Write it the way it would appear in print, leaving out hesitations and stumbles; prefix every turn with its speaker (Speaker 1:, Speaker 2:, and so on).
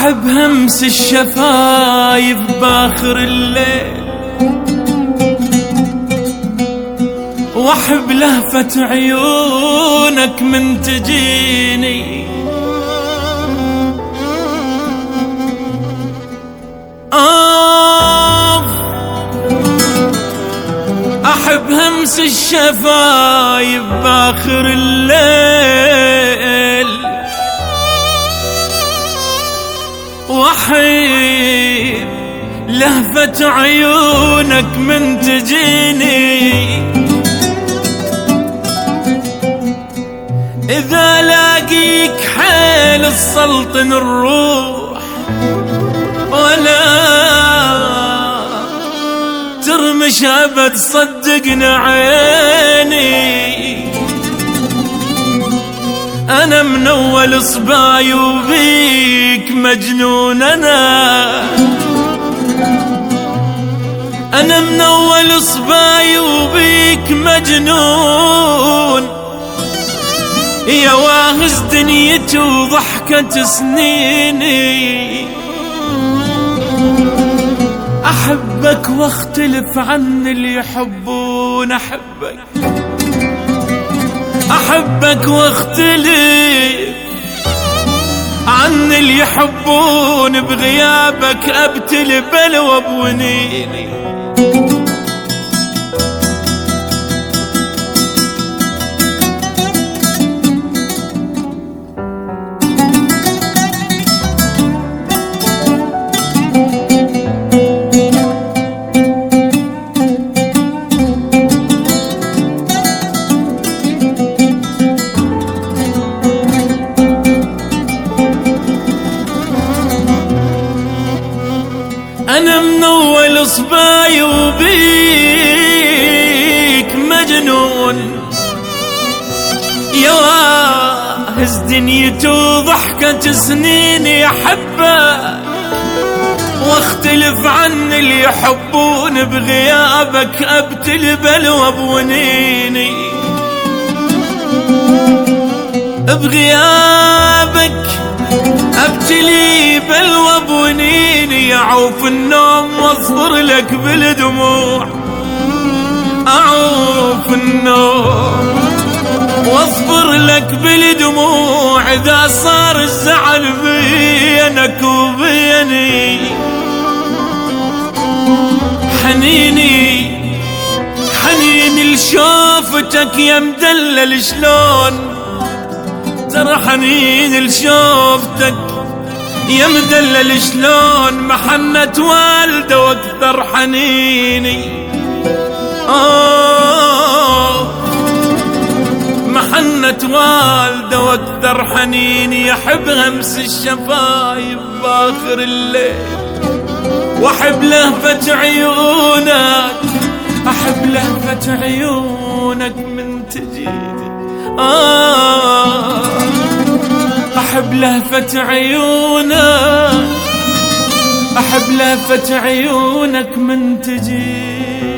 Speaker 1: أحب همس الشفايف باخر الليل، وأحب لهفة عيونك من تجيني. أحب همس الشفايف باخر الليل، وأحب لهفة عيونك من تجيني. إذا لاقيك حيل السلطن الروح، ولا ترمش أبد صدقنا عيني. أنا من أول صباي وبيك مجنون، أنا من أول صباي وبيك مجنون. يا واهز دنيتي وضحكة سنيني، أحبك واختلف عن اللي يحبون. أحبك واختلف عن اللي يحبون، بغيابك أبتل بلوى بونيني. أنا من أول صباي وبيك مجنون. يا واهز دنيتي وضحكة سنيني، أحبك واختلف عن اللي يحبون، بغيابك أبتل بلوى بونيني. بغيابك أبتلي بلوى بونيني. أعوف النوم واصبر لك بالدموع، أعوف النوم واصبر لك بالدموع. إذا صار الزعل بينك وبيني، حنيني حنيني لشوفتك يا مدلل شلون. ترى حنين لشوفتك يا مدلل شلون، محنة والده واكثر حنيني. محنة والده واكثر حنيني. يحب همس الشفايف باخر الليل، واحب لهفة عيونك، احب لهفة عيونك من تجيني. أحب لهفة عيونك، أحب لهفة عيونك من تجيني.